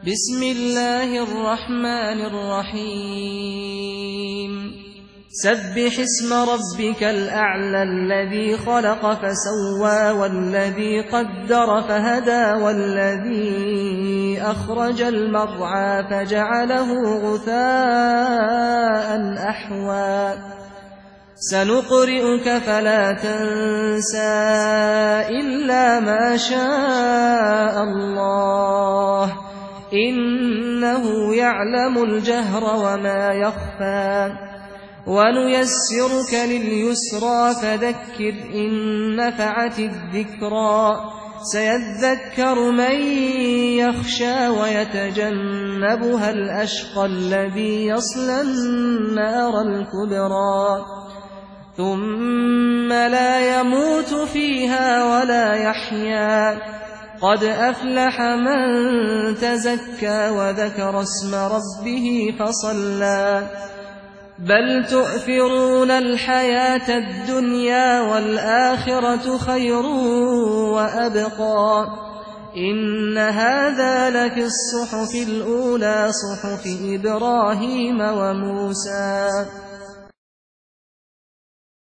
بسم الله الرحمن الرحيم سبح اسم ربك الأعلى الذي خلق فسوى والذي قدر فهدى والذي أخرج المرعى فجعله غثاء أحوى سنقرئك فلا تنسى إلا ما شاء الله إنه يعلم الجهر وما يخفى ونيسرك لليسرى فذكر إن نفعت الذكرى سيذكر من يخشى ويتجنبها الأشقى الذي يصلى النار الكبرى ثم لا يموت فيها ولا يحيا قد أفلح من تزكى وذكر اسم ربه فصلى بل تؤثرون الحياة الدنيا والآخرة خير وأبقى إن هذا لفي الصحف الأولى صحف إبراهيم وموسى